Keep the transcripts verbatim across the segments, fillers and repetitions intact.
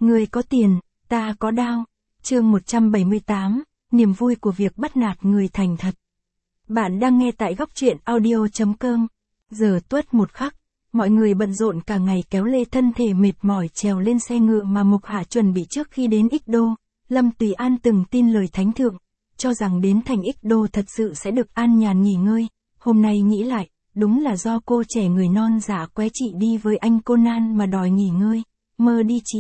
Ngươi có tiền, ta có đao. Chương một trăm bảy mươi tám, niềm vui của việc bắt nạt người thành thật. Bạn đang nghe tại góc truyện audio chấm com. Giờ tuất một khắc, mọi người bận rộn cả ngày kéo lê thân thể mệt mỏi trèo lên xe ngựa mà Mục Hạ chuẩn bị trước khi đến Ích Đô. Lâm Tùy An từng tin lời thánh thượng, cho rằng đến thành Ích Đô thật sự sẽ được an nhàn nghỉ ngơi. Hôm nay nghĩ lại, đúng là do cô trẻ người non dạ qué chị đi với anh Conan mà đòi nghỉ ngơi. Mơ đi chị.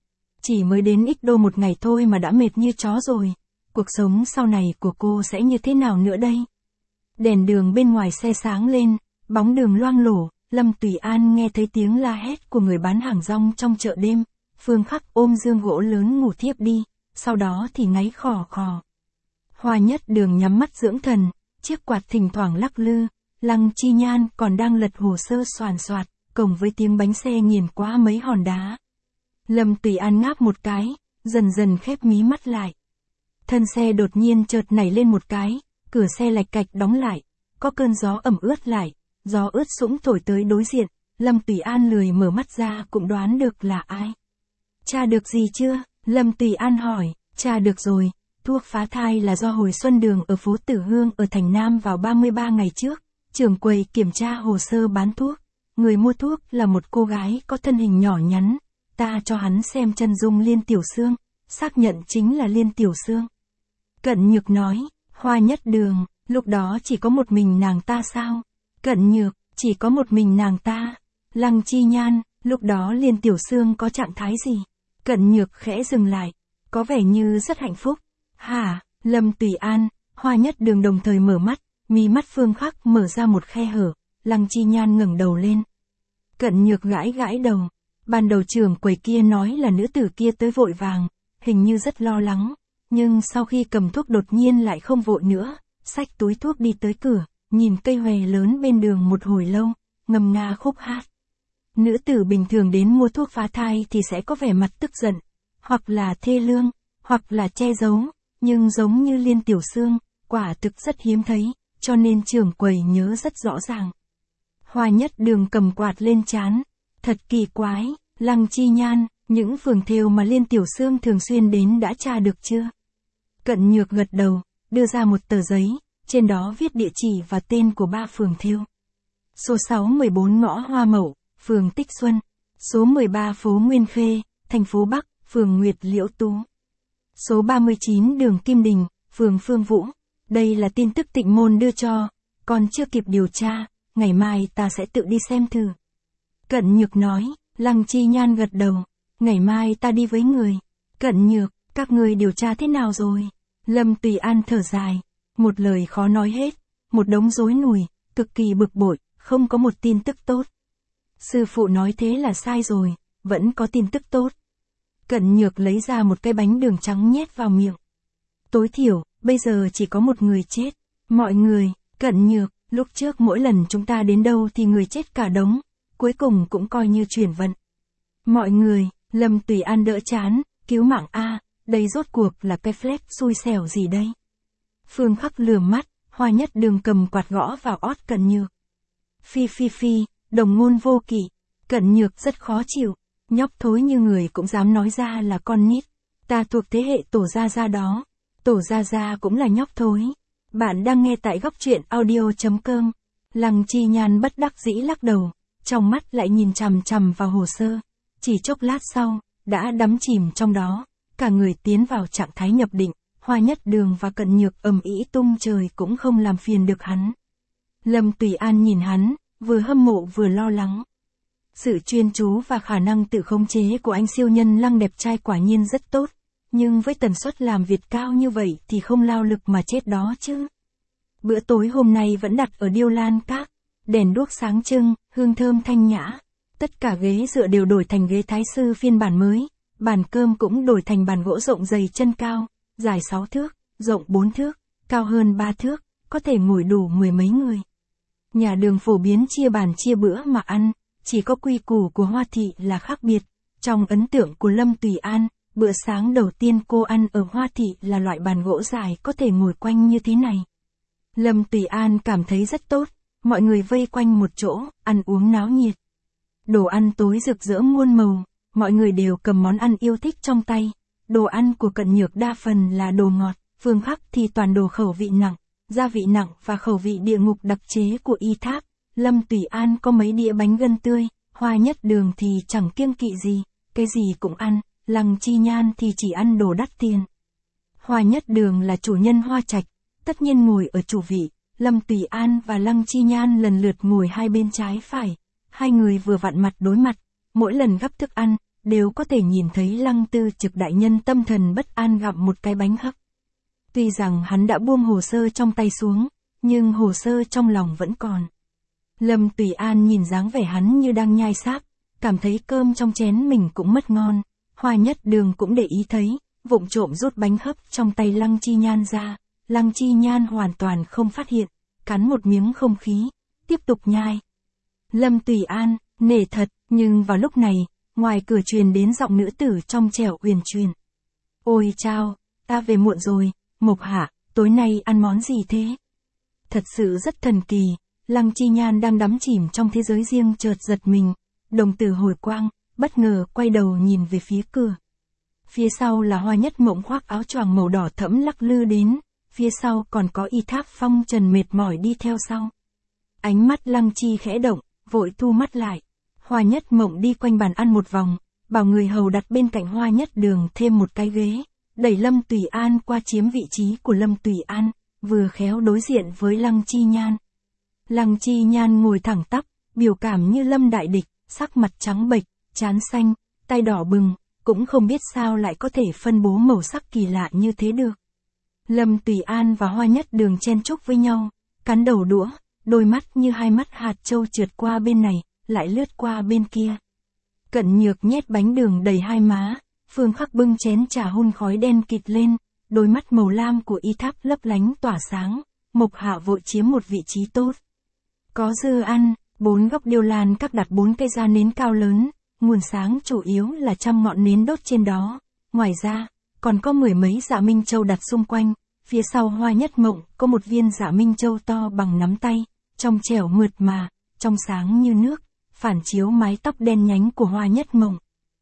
Chỉ mới đến Ích Đô một ngày thôi mà đã mệt như chó rồi. Cuộc sống sau này của cô sẽ như thế nào nữa đây? Đèn đường bên ngoài xe sáng lên, bóng đường loang lổ. Lâm Tùy An nghe thấy tiếng la hét của người bán hàng rong trong chợ đêm. Phương Khắc ôm dương gỗ lớn ngủ thiếp đi, sau đó thì ngáy khò khò. Hoa Nhất Đường nhắm mắt dưỡng thần, chiếc quạt thỉnh thoảng lắc lư. Lăng Chi Nhan còn đang lật hồ sơ soàn soạt, cùng với tiếng bánh xe nghiền qua mấy hòn đá. Lâm Tùy An ngáp một cái, dần dần khép mí mắt lại. Thân xe đột nhiên chợt nảy lên một cái, cửa xe lạch cạch đóng lại, có cơn gió ẩm ướt lại, gió ướt sũng thổi tới đối diện. Lâm Tùy An lười mở mắt ra cũng đoán được là ai. Tra được gì chưa? Lâm Tùy An hỏi. Tra được rồi, thuốc phá thai là do Hồi Xuân Đường ở phố Tử Hương ở thành Nam vào ba mươi ba ngày trước. Trưởng quầy kiểm tra hồ sơ bán thuốc, người mua thuốc là một cô gái có thân hình nhỏ nhắn. Ta cho hắn xem chân dung Liên Tiểu Sương, xác nhận chính là Liên Tiểu Sương. Cận Nhược nói. Hoa Nhất Đường, lúc đó chỉ có một mình nàng ta sao? Cận Nhược, chỉ có một mình nàng ta. Lăng Chi Nhan, lúc đó Liên Tiểu Sương có trạng thái gì? Cận Nhược khẽ dừng lại, có vẻ như rất hạnh phúc. Hả? Lâm Tùy An, Hoa Nhất Đường đồng thời mở mắt, mí mắt Phương Khắc mở ra một khe hở. Lăng Chi Nhan ngẩng đầu lên. Cận Nhược gãi gãi đầu. Ban đầu trưởng quầy kia nói là nữ tử kia tới vội vàng, hình như rất lo lắng, nhưng sau khi cầm thuốc đột nhiên lại không vội nữa, xách túi thuốc đi tới cửa, nhìn cây hòe lớn bên đường một hồi lâu, ngâm nga khúc hát. Nữ tử bình thường đến mua thuốc phá thai thì sẽ có vẻ mặt tức giận, hoặc là thê lương, hoặc là che giấu, nhưng giống như Liên Tiểu Sương, quả thực rất hiếm thấy, cho nên trưởng quầy nhớ rất rõ ràng. Hoa Nhất Đường cầm quạt lên trán. Thật kỳ quái, Lăng Chi Nhan, những phường thêu mà Liên Tiểu Sương thường xuyên đến đã tra được chưa? Cận Nhược gật đầu, đưa ra một tờ giấy, trên đó viết địa chỉ và tên của ba phường thêu. Số sáu mười bốn ngõ Hoa Mậu, phường Tích Xuân. Số mười ba phố Nguyên Khê, thành phố Bắc, phường Nguyệt Liễu Tú. Số ba mươi chín đường Kim Đình, phường Phương Vũ. Đây là tin tức Tịnh Môn đưa cho, còn chưa kịp điều tra, ngày mai ta sẽ tự đi xem thử. Cận Nhược nói. Lăng Chi Nhan gật đầu. Ngày mai ta đi với người. Cận Nhược, các người điều tra thế nào rồi? Lâm Tùy An thở dài. Một lời khó nói hết. Một đống rối nùi, cực kỳ bực bội, không có một tin tức tốt. Sư phụ nói thế là sai rồi, vẫn có tin tức tốt. Cận Nhược lấy ra một cái bánh đường trắng nhét vào miệng. Tối thiểu, bây giờ chỉ có một người chết. Mọi người, Cận Nhược, lúc trước mỗi lần chúng ta đến đâu thì người chết cả đống. Cuối cùng cũng coi như chuyển vận. Mọi người, Lâm Tùy An đỡ chán, cứu mạng a, đây rốt cuộc là cái flex xui xẻo gì đây? Phương Khắc lườm mắt, Hoa Nhất Đường cầm quạt gõ vào ót Cận Nhược. Phi phi phi, đồng ngôn vô kỷ. Cận Nhược rất khó chịu, nhóc thối như người cũng dám nói ra là con nít. Ta thuộc thế hệ Tổ Gia Gia đó, Tổ Gia Gia cũng là nhóc thối. Bạn đang nghe tại góc truyện audio chấm com. Lăng Chi Nhan bất đắc dĩ lắc đầu. Trong mắt lại nhìn chằm chằm vào hồ sơ, chỉ chốc lát sau, đã đắm chìm trong đó, cả người tiến vào trạng thái nhập định. Hoa Nhất Đường và Cận Nhược ầm ĩ tung trời cũng không làm phiền được hắn. Lâm Tùy An nhìn hắn, vừa hâm mộ vừa lo lắng. Sự chuyên chú và khả năng tự khống chế của anh siêu nhân Lăng đẹp trai quả nhiên rất tốt, nhưng với tần suất làm việc cao như vậy thì không lao lực mà chết đó chứ. Bữa tối hôm nay vẫn đặt ở Điêu Lan Các. Đèn đuốc sáng trưng, hương thơm thanh nhã. Tất cả ghế dựa đều đổi thành ghế thái sư phiên bản mới. Bàn cơm cũng đổi thành bàn gỗ rộng dày chân cao, dài sáu thước, rộng bốn thước, cao hơn ba thước, có thể ngồi đủ mười mấy người. Nhà đường phổ biến chia bàn chia bữa mà ăn, chỉ có quy củ của Hoa Thị là khác biệt. Trong ấn tượng của Lâm Tùy An, bữa sáng đầu tiên cô ăn ở Hoa Thị là loại bàn gỗ dài có thể ngồi quanh như thế này. Lâm Tùy An cảm thấy rất tốt. Mọi người vây quanh một chỗ, ăn uống náo nhiệt. Đồ ăn tối rực rỡ muôn màu, mọi người đều cầm món ăn yêu thích trong tay. Đồ ăn của Cận Nhược đa phần là đồ ngọt, Phương Khắc thì toàn đồ khẩu vị nặng, gia vị nặng và khẩu vị địa ngục đặc chế của Y Thác. Lâm Tùy An có mấy đĩa bánh gân tươi, Hoa Nhất Đường thì chẳng kiêng kỵ gì, cái gì cũng ăn, Lăng Chi Nhan thì chỉ ăn đồ đắt tiền. Hoa Nhất Đường là chủ nhân Hoa Trạch, tất nhiên ngồi ở chủ vị, Lâm Tùy An và Lăng Chi Nhan lần lượt ngồi hai bên trái phải, hai người vừa vặn mặt đối mặt, mỗi lần gắp thức ăn, đều có thể nhìn thấy Lăng Tư Trực đại nhân tâm thần bất an gặm một cái bánh hấp. Tuy rằng hắn đã buông hồ sơ trong tay xuống, nhưng hồ sơ trong lòng vẫn còn. Lâm Tùy An nhìn dáng vẻ hắn như đang nhai sáp, cảm thấy cơm trong chén mình cũng mất ngon. Hoa Nhất Đường cũng để ý thấy, vụng trộm rút bánh hấp trong tay Lăng Chi Nhan ra, Lăng Chi Nhan hoàn toàn không phát hiện, cắn một miếng không khí, tiếp tục nhai. Lâm Tùy An, nể thật, nhưng vào lúc này, ngoài cửa truyền đến giọng nữ tử trong trẻo uyển chuyển. Ôi chao, ta về muộn rồi, Mộc Hạ, tối nay ăn món gì thế? Thật sự rất thần kỳ, Lăng Chi Nhan đang đắm chìm trong thế giới riêng chợt giật mình, đồng tử hồi quang, bất ngờ quay đầu nhìn về phía cửa. Phía sau là Hoa Nhất Mộng khoác áo choàng màu đỏ thẫm lắc lư đến, phía sau còn có Y Thác phong trần mệt mỏi đi theo sau. Ánh mắt Lăng Chi khẽ động, vội thu mắt lại. Hoa Nhất Mộng đi quanh bàn ăn một vòng, bảo người hầu đặt bên cạnh Hoa Nhất Đường thêm một cái ghế, đẩy Lâm Tùy An qua chiếm vị trí của Lâm Tùy An, vừa khéo đối diện với Lăng Chi Nhan. Lăng Chi Nhan ngồi thẳng tắp, biểu cảm như lâm đại địch, sắc mặt trắng bệch, trán xanh, tay đỏ bừng, cũng không biết sao lại có thể phân bố màu sắc kỳ lạ như thế được. Lâm Tùy An và Hoa Nhất Đường chen chúc với nhau, cắn đầu đũa, đôi mắt như hai mắt hạt châu trượt qua bên này, lại lướt qua bên kia. Cận Nhược nhét bánh đường đầy hai má, Phương Khắc bưng chén trà hun khói đen kịt lên, đôi mắt màu lam của Y Thác lấp lánh tỏa sáng, Mộc Hạ vội chiếm một vị trí tốt. Có dư ăn, bốn góc điêu lan các đặt bốn cây da nến cao lớn, nguồn sáng chủ yếu là trăm ngọn nến đốt trên đó, ngoài ra, còn có mười mấy dạ minh châu đặt xung quanh, phía sau Hoa Nhất Mộng có một viên dạ minh châu to bằng nắm tay, trong trẻo mượt mà, trong sáng như nước, phản chiếu mái tóc đen nhánh của Hoa Nhất Mộng.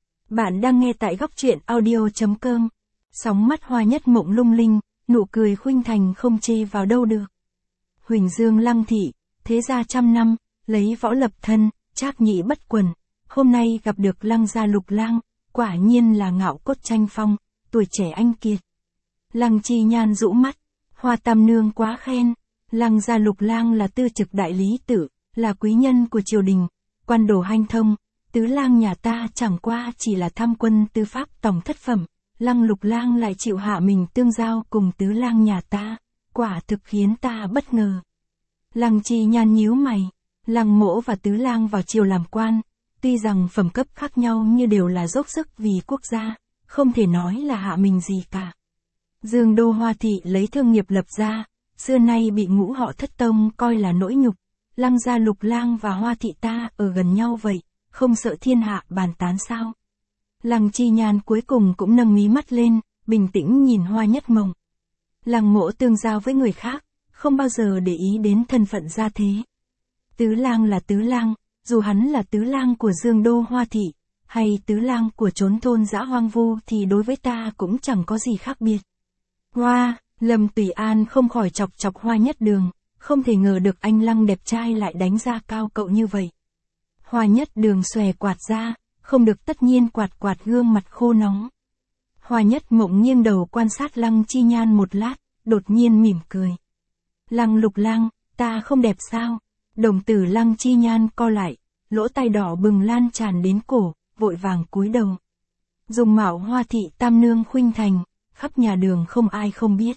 Bạn đang nghe tại góc truyện audio.com. Sóng mắt Hoa Nhất Mộng lung linh, nụ cười khuynh thành không chê vào đâu được. Huỳnh Dương Lăng thị, thế gia trăm năm, lấy võ lập thân, trác nhị bất quần. Hôm nay gặp được Lăng gia Lục Lang, quả nhiên là ngạo cốt tranh phong, tuổi trẻ anh kiệt. Lăng Chi Nhan rũ mắt, Hoa Tam Nương quá khen. Lăng gia Lục Lang là tư trực đại lý tử, là quý nhân của triều đình, quan đồ hanh thông. Tứ lang nhà ta chẳng qua chỉ là tham quân tư pháp tổng thất phẩm, Lăng Lục Lang lại chịu hạ mình tương giao cùng tứ lang nhà ta, quả thực khiến ta bất ngờ. Lăng Chi Nhan nhíu mày, Lăng Mỗ và tứ lang vào triều làm quan, tuy rằng phẩm cấp khác nhau nhưng đều là dốc sức vì quốc gia, không thể nói là hạ mình gì cả. Dương đô Hoa thị lấy thương nghiệp lập ra, xưa nay bị ngũ họ thất tông coi là nỗi nhục, Lăng gia Lục Lang và Hoa thị ta ở gần nhau vậy, không sợ thiên hạ bàn tán sao? Lăng Chi Nhan cuối cùng cũng nâng mí mắt lên, bình tĩnh nhìn Hoa Nhất Mộng. Lăng Mỗ tương giao với người khác, không bao giờ để ý đến thân phận gia thế. Tứ lang là tứ lang, dù hắn là tứ lang của Dương đô Hoa thị, hay tứ lang của trốn thôn dã hoang vu thì đối với ta cũng chẳng có gì khác biệt. Hoa, Lâm Tùy An không khỏi chọc chọc Hoa Nhất Đường, không thể ngờ được anh Lăng đẹp trai lại đánh ra cao cậu như vậy. Hoa Nhất Đường xòe quạt ra, không được tất nhiên quạt quạt gương mặt khô nóng. Hoa Nhất Mộng nghiêng đầu quan sát Lăng Chi Nhan một lát, đột nhiên mỉm cười. Lăng Lục Lang, ta không đẹp sao? Đồng tử Lăng Chi Nhan co lại, lỗ tai đỏ bừng lan tràn đến cổ, vội vàng cúi đầu. Dùng mạo Hoa thị tam nương khuynh thành, khắp nhà đường không ai không biết.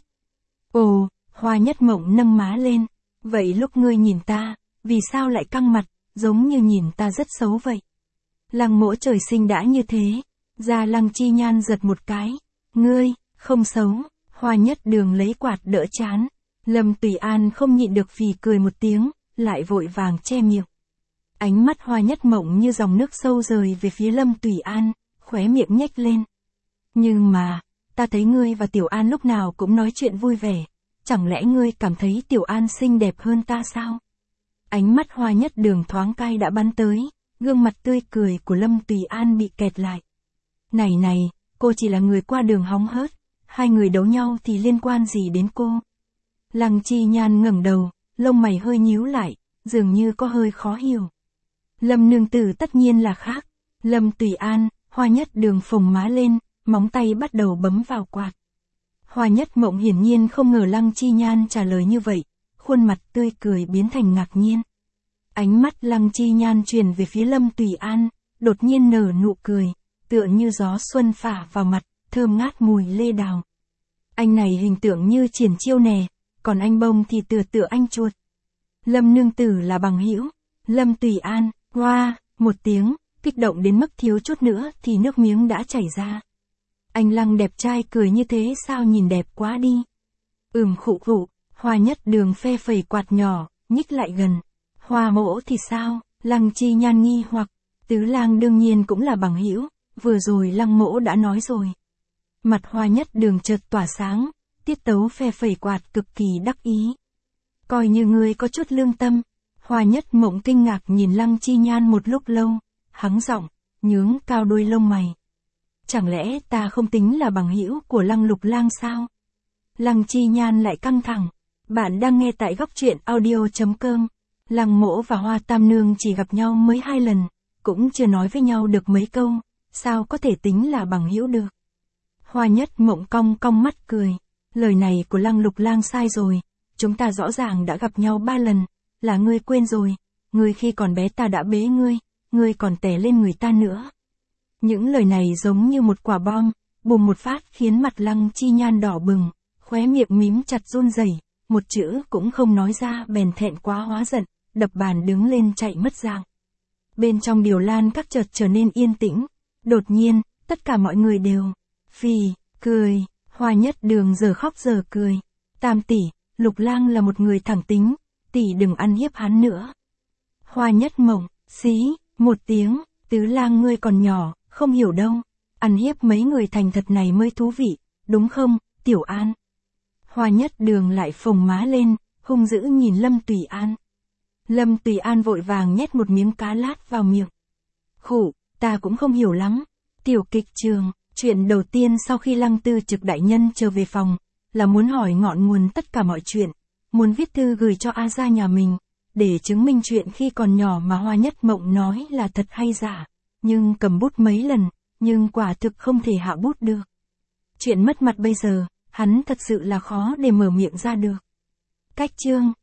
Ồ, Hoa Nhất Mộng nâng má lên, vậy lúc ngươi nhìn ta, vì sao lại căng mặt, giống như nhìn ta rất xấu vậy? Lăng Mỗ trời sinh đã như thế, da Lăng Chi Nhan giật một cái, ngươi, không xấu. Hoa Nhất Đường lấy quạt đỡ chán, Lâm Tùy An không nhịn được phì cười một tiếng, lại vội vàng che miệng. Ánh mắt Hoa Nhất Mộng như dòng nước sâu rời về phía Lâm Tùy An, khóe miệng nhếch lên. Nhưng mà, ta thấy ngươi và Tiểu An lúc nào cũng nói chuyện vui vẻ, chẳng lẽ ngươi cảm thấy Tiểu An xinh đẹp hơn ta sao? Ánh mắt Hoa Nhất Đường thoáng cay đã bắn tới, Gương mặt tươi cười của Lâm Tùy An bị kẹt lại. Này này, cô chỉ là người qua đường hóng hớt, hai người đấu nhau thì liên quan gì đến cô? Lăng Chi Nhan ngẩng đầu, lông mày hơi nhíu lại, dường như có hơi khó hiểu. Lâm nương tử tất nhiên là khác. Lâm Tùy An, Hoa Nhất Đường phồng má lên, móng tay bắt đầu bấm vào quạt. Hoa Nhất Mộng hiển nhiên không ngờ Lăng Chi Nhan trả lời như vậy, khuôn mặt tươi cười biến thành ngạc nhiên. Ánh mắt Lăng Chi Nhan chuyển về phía Lâm Tùy An, đột nhiên nở nụ cười, tựa như gió xuân phả vào mặt, thơm ngát mùi lê đào. Anh này hình tượng như triển chiêu nè, còn anh bông thì tựa tựa anh chuột. Lâm nương tử là bằng hữu. Lâm Tùy An, hoa, một tiếng, kích động đến mức thiếu chút nữa thì nước miếng đã chảy ra. Anh Lăng đẹp trai cười như thế sao nhìn đẹp quá đi. Ừm khụ khụ, Hoa Nhất Đường phe phẩy quạt nhỏ, nhích lại gần. Hoa mỗ thì sao? Lăng Chi Nhan nghi hoặc, Tứ Lang đương nhiên cũng là bằng hữu, vừa rồi Lăng mỗ đã nói rồi. Mặt Hoa Nhất Đường chợt tỏa sáng, tiết tấu phe phẩy quạt cực kỳ đắc ý. Coi như ngươi có chút lương tâm. Hoa Nhất Mộng kinh ngạc nhìn Lăng Chi Nhan một lúc lâu, hắng giọng, nhướng cao đôi lông mày. Chẳng lẽ ta không tính là bằng hữu của Lăng Lục Lang sao? Lăng Chi Nhan lại căng thẳng. Bạn đang nghe tại góc truyện audio chấm com. Lăng mỗ và Hoa Tam Nương chỉ gặp nhau mới hai lần, cũng chưa nói với nhau được mấy câu, sao có thể tính là bằng hữu được? Hoa Nhất Mộng cong cong mắt cười. Lời này của Lăng Lục Lang sai rồi, chúng ta rõ ràng đã gặp nhau ba lần, là ngươi quên rồi, ngươi khi còn bé ta đã bế ngươi, ngươi còn tè lên người ta nữa. Những lời này giống như một quả bom, bùm một phát khiến mặt Lăng Chi Nhan đỏ bừng, khóe miệng mím chặt run rẩy, một chữ cũng không nói ra bèn thẹn quá hóa giận, đập bàn đứng lên chạy mất dạng. Bên trong Điều Lan các chợt trở nên yên tĩnh, đột nhiên, tất cả mọi người đều phì, cười, Hoa Nhất Đường giờ khóc giờ cười. Tam tỷ, Lục Lang là một người thẳng tính, tỷ đừng ăn hiếp hắn nữa. Hoa Nhất Mộng, xí, một tiếng, Tứ Lang ngươi còn nhỏ, không hiểu đâu, ăn hiếp mấy người thành thật này mới thú vị, đúng không, Tiểu An? Hoa Nhất Đường lại phồng má lên, hung dữ nhìn Lâm Tùy An. Lâm Tùy An vội vàng nhét một miếng cá lát vào miệng. Khụ, ta cũng không hiểu lắm. Tiểu kịch trường, chuyện đầu tiên sau khi Lăng Tư Trực đại nhân trở về phòng, là muốn hỏi ngọn nguồn tất cả mọi chuyện, muốn viết thư gửi cho A gia nhà mình, để chứng minh chuyện khi còn nhỏ mà Hoa Nhất Mộng nói là thật hay giả, nhưng cầm bút mấy lần, nhưng quả thực không thể hạ bút được. Chuyện mất mặt bây giờ, hắn thật sự là khó để mở miệng ra được. Cách chương